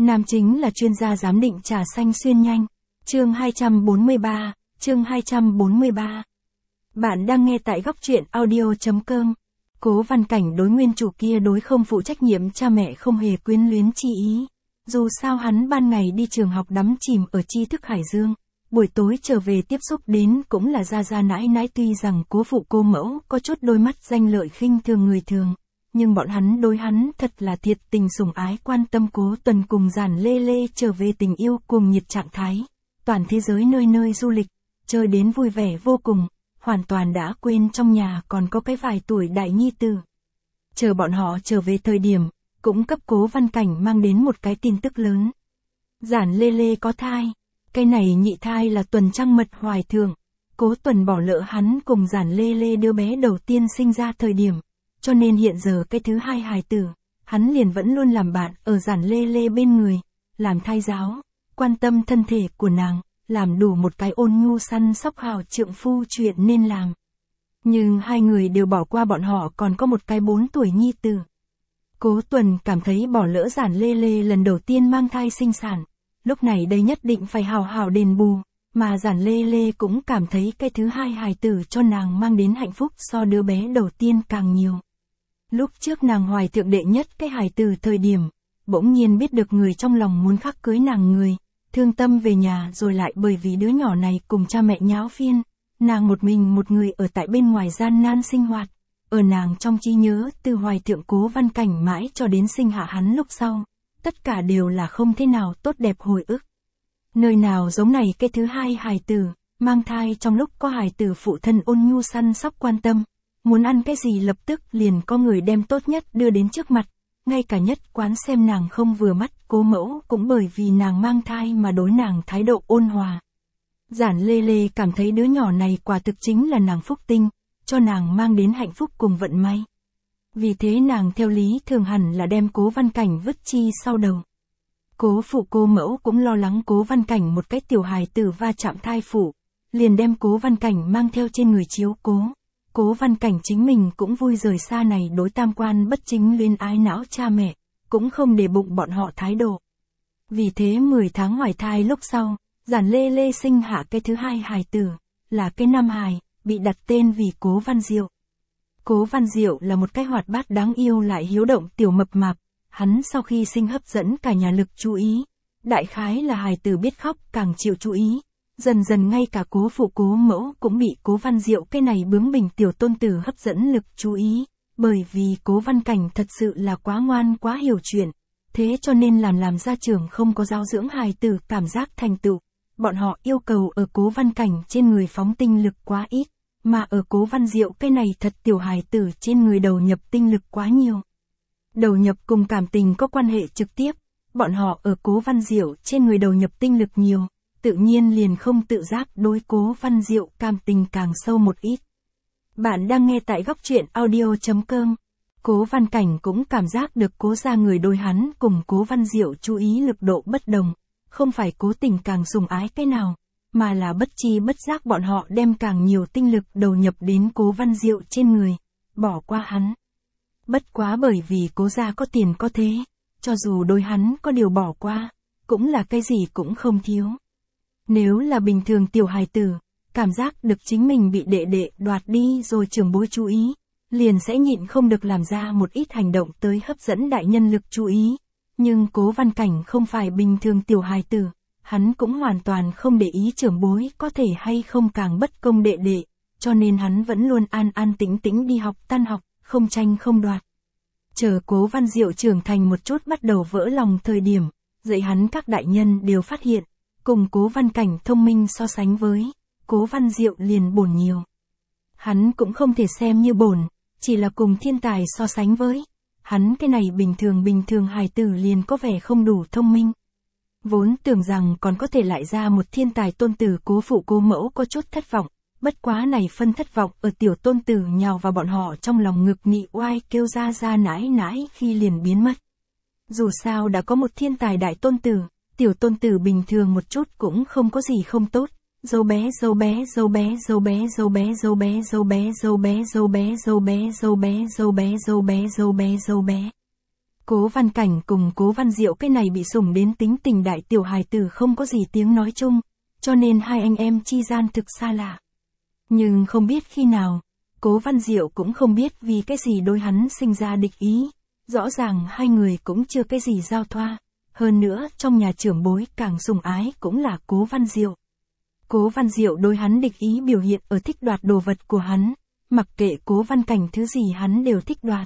Nam chính là chuyên gia giám định trà xanh xuyên nhanh. Chương 243. Bạn đang nghe tại góc truyện audio.com. Cố Văn Cảnh đối nguyên chủ kia đối không phụ trách nhiệm cha mẹ không hề quyến luyến chi ý. Dù sao hắn ban ngày đi trường học đắm chìm ở tri thức Hải Dương, buổi tối trở về tiếp xúc đến cũng là gia nãi nãi, tuy rằng cố phụ cô mẫu có chút đôi mắt danh lợi khinh thường người thường, nhưng bọn hắn đối hắn thật là thiệt tình sủng ái, quan tâm Cố Tuần cùng Giản Lê Lê trở về tình yêu cuồng nhiệt trạng thái, toàn thế giới nơi nơi du lịch, chơi đến vui vẻ vô cùng, hoàn toàn đã quên trong nhà còn có cái vài tuổi đại nhi tử. Chờ bọn họ trở về thời điểm, cũng cấp Cố Văn Cảnh mang đến một cái tin tức lớn. Giản Lê Lê có thai, cái này nhị thai là Tuần trăng mật hoài thượng. Cố Tuần bỏ lỡ hắn cùng Giản Lê Lê đứa bé đầu tiên sinh ra thời điểm, cho nên hiện giờ cái thứ hai hài tử, hắn liền vẫn luôn làm bạn ở Giản Lê Lê bên người, làm thai giáo, quan tâm thân thể của nàng, làm đủ một cái ôn nhu săn sóc hào trượng phu chuyện nên làm. Nhưng hai người đều bỏ qua bọn họ còn có một cái 4 tuổi nhi tử. Cố Tuần cảm thấy bỏ lỡ Giản Lê Lê lần đầu tiên mang thai sinh sản, lúc này đây nhất định phải hào hào đền bù, mà Giản Lê Lê cũng cảm thấy cái thứ hai hài tử cho nàng mang đến hạnh phúc so đứa bé đầu tiên càng nhiều. Lúc trước nàng hoài thượng đệ nhất cái hài tử thời điểm, bỗng nhiên biết được người trong lòng muốn khắc cưới nàng người, thương tâm về nhà rồi lại bởi vì đứa nhỏ này cùng cha mẹ nháo phiên, nàng một mình một người ở tại bên ngoài gian nan sinh hoạt. Ở nàng trong trí nhớ từ hoài thượng Cố Văn Cảnh mãi cho đến sinh hạ hắn lúc sau, tất cả đều là không thế nào tốt đẹp hồi ức. Nơi nào giống này cái thứ hai hài tử, mang thai trong lúc có hài tử phụ thân ôn nhu săn sóc quan tâm, muốn ăn cái gì lập tức liền có người đem tốt nhất đưa đến trước mặt, ngay cả nhất quán xem nàng không vừa mắt cố mẫu cũng bởi vì nàng mang thai mà đối nàng thái độ ôn hòa. Giản Lê Lê cảm thấy đứa nhỏ này quả thực chính là nàng phúc tinh, cho nàng mang đến hạnh phúc cùng vận may. Vì thế nàng theo lý thường hẳn là đem Cố Văn Cảnh vứt chi sau đầu. Cố phụ cô mẫu cũng lo lắng Cố Văn Cảnh một cái tiểu hài tử va chạm thai phụ, liền đem Cố Văn Cảnh mang theo trên người chiếu cố. Cố Văn Cảnh chính mình cũng vui rời xa này đối tam quan bất chính luyến ái não cha mẹ, cũng không để bụng bọn họ thái độ. Vì thế 10 tháng hoài thai lúc sau, Giản Lê Lê sinh hạ cái thứ hai hài tử, là cái nam hài, bị đặt tên vì Cố Văn Diệu. Cố Văn Diệu là một cái hoạt bát đáng yêu lại hiếu động tiểu mập mạp, hắn sau khi sinh hấp dẫn cả nhà lực chú ý, đại khái là hài tử biết khóc càng chịu chú ý, dần dần ngay cả cố phụ cố mẫu cũng bị Cố Văn Diệu cái này bướng bỉnh tiểu tôn tử hấp dẫn lực chú ý, bởi vì Cố Văn Cảnh thật sự là quá ngoan quá hiểu chuyện, thế cho nên làm gia trưởng không có giáo dưỡng hài tử cảm giác thành tựu, bọn họ yêu cầu ở Cố Văn Cảnh trên người phóng tinh lực quá ít, mà ở Cố Văn Diệu cái này thật tiểu hài tử trên người đầu nhập tinh lực quá nhiều. Đầu nhập cùng cảm tình có quan hệ trực tiếp, bọn họ ở Cố Văn Diệu trên người đầu nhập tinh lực nhiều, tự nhiên liền không tự giác đối Cố Văn Diệu cảm tình càng sâu một ít. Bạn đang nghe tại góc truyện audio.com. Cố Văn Cảnh cũng cảm giác được Cố gia người đối hắn cùng Cố Văn Diệu chú ý lực độ bất đồng, không phải cố tình càng sủng ái cái nào, mà là bất chi bất giác bọn họ đem càng nhiều tinh lực đầu nhập đến Cố Văn Diệu trên người, bỏ qua hắn. Bất quá bởi vì Cố gia có tiền có thế, cho dù đối hắn có điều bỏ qua, cũng là cái gì cũng không thiếu. Nếu là bình thường tiểu hài tử, cảm giác được chính mình bị đệ đệ đoạt đi rồi trưởng bối chú ý, liền sẽ nhịn không được làm ra một ít hành động tới hấp dẫn đại nhân lực chú ý. Nhưng Cố Văn Cảnh không phải bình thường tiểu hài tử, hắn cũng hoàn toàn không để ý trưởng bối có thể hay không càng bất công đệ đệ, cho nên hắn vẫn luôn an an tĩnh tĩnh đi học tan học, không tranh không đoạt. Chờ Cố Văn Diệu trưởng thành một chút bắt đầu vỡ lòng thời điểm, dạy hắn các đại nhân đều phát hiện, cùng Cố Văn Cảnh thông minh so sánh với, Cố Văn Diệu liền bổn nhiều. Hắn cũng không thể xem như bổn, chỉ là cùng thiên tài so sánh với, hắn cái này bình thường hài tử liền có vẻ không đủ thông minh. Vốn tưởng rằng còn có thể lại ra một thiên tài tôn tử cố phụ cố mẫu có chút thất vọng, bất quá này phân thất vọng ở tiểu tôn tử nhào vào bọn họ trong lòng ngực nị oai kêu ra nãi nãi khi liền biến mất. Dù sao đã có một thiên tài đại tôn tử, tiểu tôn tử bình thường một chút cũng không có gì không tốt. Dâu bé. Cố Văn Cảnh cùng Cố Văn Diệu cái này bị sủng đến tính tình đại tiểu hài tử không có gì tiếng nói chung, cho nên hai anh em chi gian thực xa lạ. Nhưng không biết khi nào, Cố Văn Diệu cũng không biết vì cái gì đối hắn sinh ra địch ý, rõ ràng hai người cũng chưa cái gì giao thoa, hơn nữa trong nhà trưởng bối càng sủng ái cũng là Cố Văn Diệu. Cố Văn Diệu đối hắn địch ý biểu hiện ở thích đoạt đồ vật của hắn, mặc kệ Cố Văn Cảnh thứ gì hắn đều thích đoạt.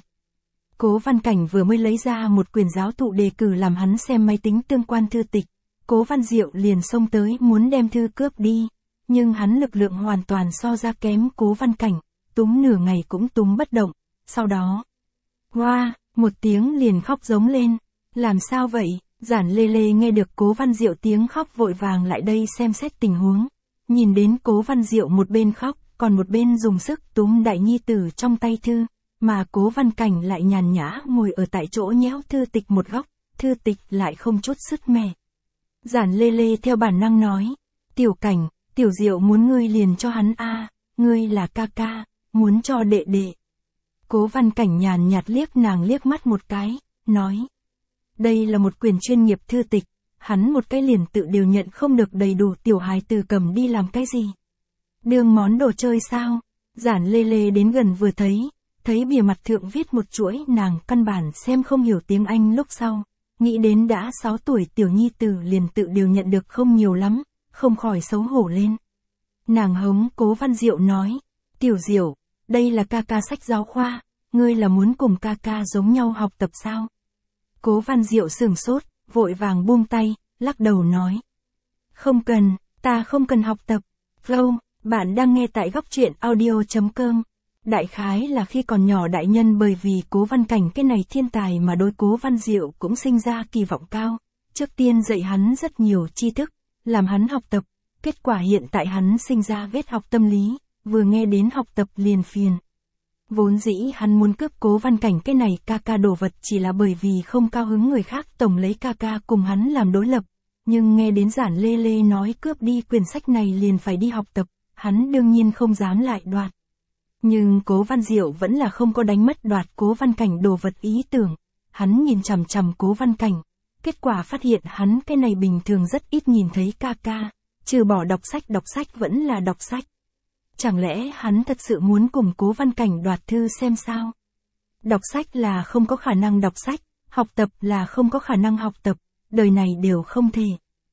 Cố Văn Cảnh vừa mới lấy ra một quyển giáo thụ đề cử làm hắn xem máy tính tương quan thư tịch, Cố Văn Diệu liền xông tới muốn đem thư cướp đi, nhưng hắn lực lượng hoàn toàn so ra kém Cố Văn Cảnh, túm nửa ngày cũng túm bất động, sau đó, hoa, một tiếng liền khóc giống lên, làm sao vậy, Giản Lê Lê nghe được Cố Văn Diệu tiếng khóc vội vàng lại đây xem xét tình huống, nhìn đến Cố Văn Diệu một bên khóc, còn một bên dùng sức túm đại nhi tử trong tay thư, mà Cố Văn Cảnh lại nhàn nhã ngồi ở tại chỗ nhéo thư tịch một góc, thư tịch lại không chút sứt mẻ. Giản Lê Lê theo bản năng nói, Tiểu Cảnh, Tiểu Diệu muốn ngươi liền cho hắn a, ngươi là ca ca, muốn cho đệ đệ. Cố Văn Cảnh nhàn nhạt liếc nàng liếc mắt một cái, nói, đây là một quyển chuyên nghiệp thư tịch, hắn một cái liền tự điều nhận không được đầy đủ tiểu hài tử cầm đi làm cái gì. Đương món đồ chơi sao? Giản Lê Lê đến gần vừa thấy bìa mặt thượng viết một chuỗi nàng căn bản xem không hiểu tiếng Anh lúc sau, nghĩ đến đã 6 tuổi tiểu nhi tử liền tự điều nhận được không nhiều lắm, không khỏi xấu hổ lên. Nàng hống Cố Văn Diệu nói, Tiểu Diệu, đây là ca ca sách giáo khoa, ngươi là muốn cùng ca ca giống nhau học tập sao? Cố Văn Diệu sửng sốt, vội vàng buông tay, lắc đầu nói. Không cần, ta không cần học tập. Flow, bạn đang nghe tại góc truyện audio.com. Đại khái là khi còn nhỏ đại nhân bởi vì Cố Văn Cảnh cái này thiên tài mà đối Cố Văn Diệu cũng sinh ra kỳ vọng cao. Trước tiên dạy hắn rất nhiều tri thức, làm hắn học tập. Kết quả hiện tại hắn sinh ra vết học tâm lý, vừa nghe đến học tập liền phiền. Vốn dĩ hắn muốn cướp Cố Văn Cảnh cái này ca ca đồ vật chỉ là bởi vì không cao hứng người khác tổng lấy ca ca cùng hắn làm đối lập. Nhưng nghe đến Giản Lê Lê nói cướp đi quyển sách này liền phải đi học tập, hắn đương nhiên không dám lại đoạt. Nhưng Cố Văn Diệu vẫn là không có đánh mất đoạt Cố Văn Cảnh đồ vật ý tưởng. Hắn nhìn chằm chằm Cố Văn Cảnh, kết quả phát hiện hắn cái này bình thường rất ít nhìn thấy ca ca, trừ bỏ đọc sách vẫn là đọc sách. Chẳng lẽ hắn thật sự muốn cùng Cố Văn Cảnh đoạt thư xem sao? Đọc sách là không có khả năng đọc sách, học tập là không có khả năng học tập, đời này đều không thể.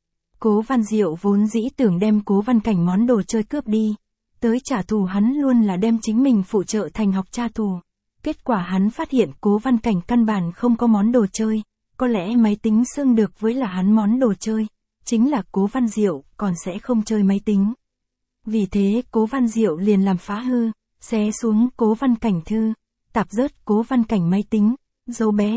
Cố Văn Diệu vốn dĩ tưởng đem Cố Văn Cảnh món đồ chơi cướp đi, tới trả thù hắn luôn là đem chính mình phụ trợ thành học tra thù. Kết quả hắn phát hiện Cố Văn Cảnh căn bản không có món đồ chơi, có lẽ máy tính xưng được với là hắn món đồ chơi, chính là Cố Văn Diệu còn sẽ không chơi máy tính. Vì thế Cố Văn Diệu liền làm phá hư, xé xuống Cố Văn Cảnh thư, tạp rớt Cố Văn Cảnh máy tính, dấu bé.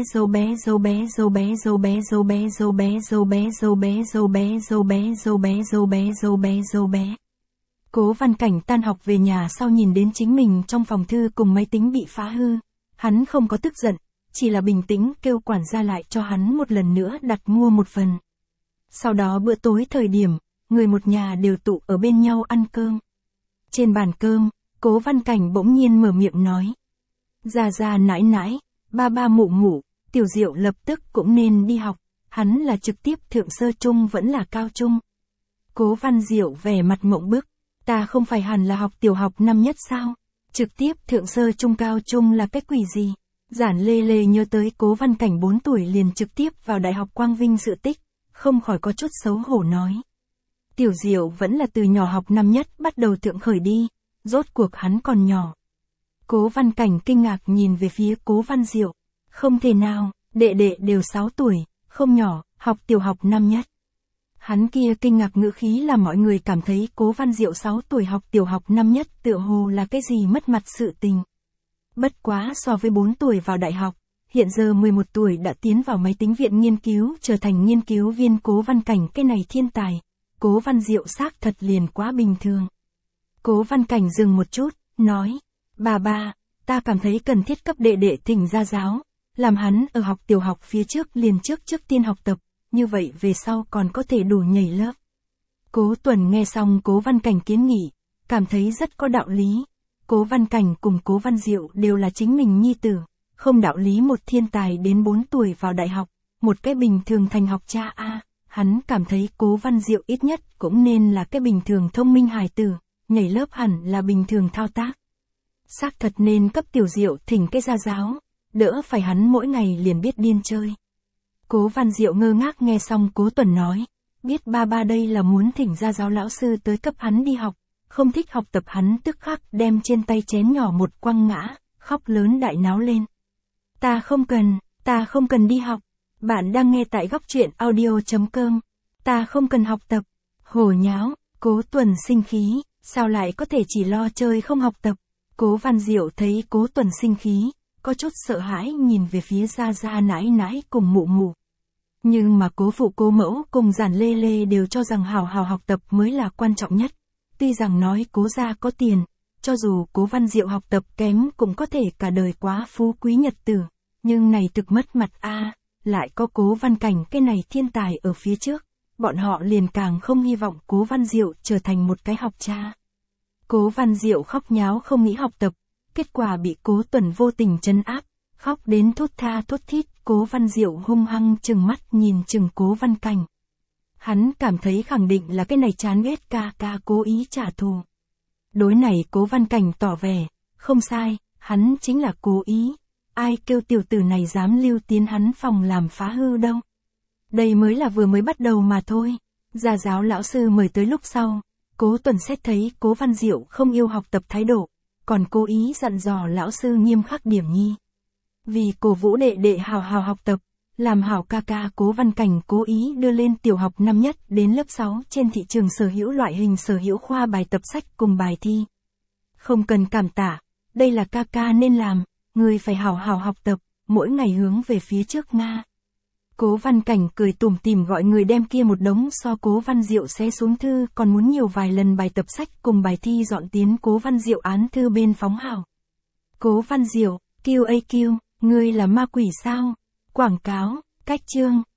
Cố Văn Cảnh tan học về nhà sau nhìn đến chính mình trong phòng thư cùng máy tính bị phá hư, hắn không có tức giận, chỉ là bình tĩnh kêu quản gia lại cho hắn một lần nữa đặt mua một phần. Sau đó bữa tối thời điểm, người một nhà đều tụ ở bên nhau ăn cơm. Trên bàn cơm, Cố Văn Cảnh bỗng nhiên mở miệng nói. Gia nãi nãi, ba mụ mụ, Tiểu Diệu lập tức cũng nên đi học, hắn là trực tiếp thượng sơ trung vẫn là cao trung. Cố Văn Diệu vẻ mặt mộng bức, ta không phải hẳn là học tiểu học năm nhất sao? Trực tiếp thượng sơ trung cao trung là cái quỷ gì? Giản Lê Lê nhớ tới Cố Văn Cảnh 4 tuổi liền trực tiếp vào Đại học Quang Vinh sự tích, không khỏi có chút xấu hổ nói. Tiểu Diệu vẫn là từ nhỏ học năm nhất bắt đầu thượng khởi đi, rốt cuộc hắn còn nhỏ. Cố Văn Cảnh kinh ngạc nhìn về phía Cố Văn Diệu. Không thể nào, đệ đệ đều 6 tuổi, không nhỏ, học tiểu học năm nhất. Hắn kia kinh ngạc ngữ khí làm mọi người cảm thấy Cố Văn Diệu 6 tuổi học tiểu học năm nhất tựa hồ là cái gì mất mặt sự tình. Bất quá so với 4 tuổi vào đại học, hiện giờ 11 tuổi đã tiến vào máy tính viện nghiên cứu trở thành nghiên cứu viên Cố Văn Cảnh cái này thiên tài. Cố Văn Diệu xác thật liền quá bình thường. Cố Văn Cảnh dừng một chút, nói, bà, ta cảm thấy cần thiết cấp đệ đệ thỉnh gia giáo, làm hắn ở học tiểu học phía trước liền trước tiên học tập, như vậy về sau còn có thể đủ nhảy lớp. Cố Tuần nghe xong Cố Văn Cảnh kiến nghị, cảm thấy rất có đạo lý. Cố Văn Cảnh cùng Cố Văn Diệu đều là chính mình nhi tử, không đạo lý một thiên tài đến 4 tuổi vào đại học, một cái bình thường thành học cha a. Hắn cảm thấy Cố Văn Diệu ít nhất cũng nên là cái bình thường thông minh hài tử, nhảy lớp hẳn là bình thường thao tác. Xác thật nên cấp Tiểu Diệu thỉnh cái gia giáo, đỡ phải hắn mỗi ngày liền biết điên chơi. Cố Văn Diệu ngơ ngác nghe xong Cố Tuần nói, biết ba đây là muốn thỉnh gia giáo lão sư tới cấp hắn đi học, không thích học tập hắn tức khắc đem trên tay chén nhỏ một quăng ngã, khóc lớn đại náo lên. Ta không cần đi học. Bạn đang nghe tại góc truyện audio.com. Ta không cần học tập. Hồ nháo, Cố Tuần sinh khí, sao lại có thể chỉ lo chơi không học tập. Cố Văn Diệu thấy Cố Tuần sinh khí, có chút sợ hãi nhìn về phía gia gia nãi nãi cùng mụ mụ. Nhưng mà Cố phụ Cố mẫu cùng Giản Lê Lê đều cho rằng hào học tập mới là quan trọng nhất. Tuy rằng nói Cố gia có tiền, cho dù Cố Văn Diệu học tập kém cũng có thể cả đời quá phú quý nhật tử, nhưng này thực mất mặt a. Lại có Cố Văn Cảnh cái này thiên tài ở phía trước, bọn họ liền càng không hy vọng Cố Văn Diệu trở thành một cái học cha. Cố Văn Diệu khóc nháo không nghĩ học tập, kết quả bị Cố Tuần vô tình trấn áp, khóc đến thốt tha thốt thít. Cố Văn Diệu hung hăng trừng mắt nhìn chừng Cố Văn Cảnh. Hắn cảm thấy khẳng định là cái này chán ghét ca cố ý trả thù. Đối này Cố Văn Cảnh tỏ vẻ, không sai, hắn chính là cố ý. Ai kêu tiểu tử này dám lưu tiến hắn phòng làm phá hư đâu. Đây mới là vừa mới bắt đầu mà thôi. Gia giáo lão sư mời tới lúc sau, Cố Tuần xét thấy Cố Văn Diệu không yêu học tập thái độ, còn cố ý dặn dò lão sư nghiêm khắc điểm nhi. Vì cổ vũ đệ hào học tập, làm hảo ca Cố Văn Cảnh cố ý đưa lên tiểu học năm nhất đến lớp 6 trên thị trường sở hữu loại hình sở hữu khoa bài tập sách cùng bài thi. Không cần cảm tạ, đây là ca nên làm. Người phải hào học tập, mỗi ngày hướng về phía trước Nga. Cố Văn Cảnh cười tủm tỉm gọi người đem kia một đống so Cố Văn Diệu xé xuống thư còn muốn nhiều vài lần bài tập sách cùng bài thi dọn tiến Cố Văn Diệu án thư bên phóng hào. Cố Văn Diệu, QAQ, ngươi là ma quỷ sao? Quảng cáo, cách chương.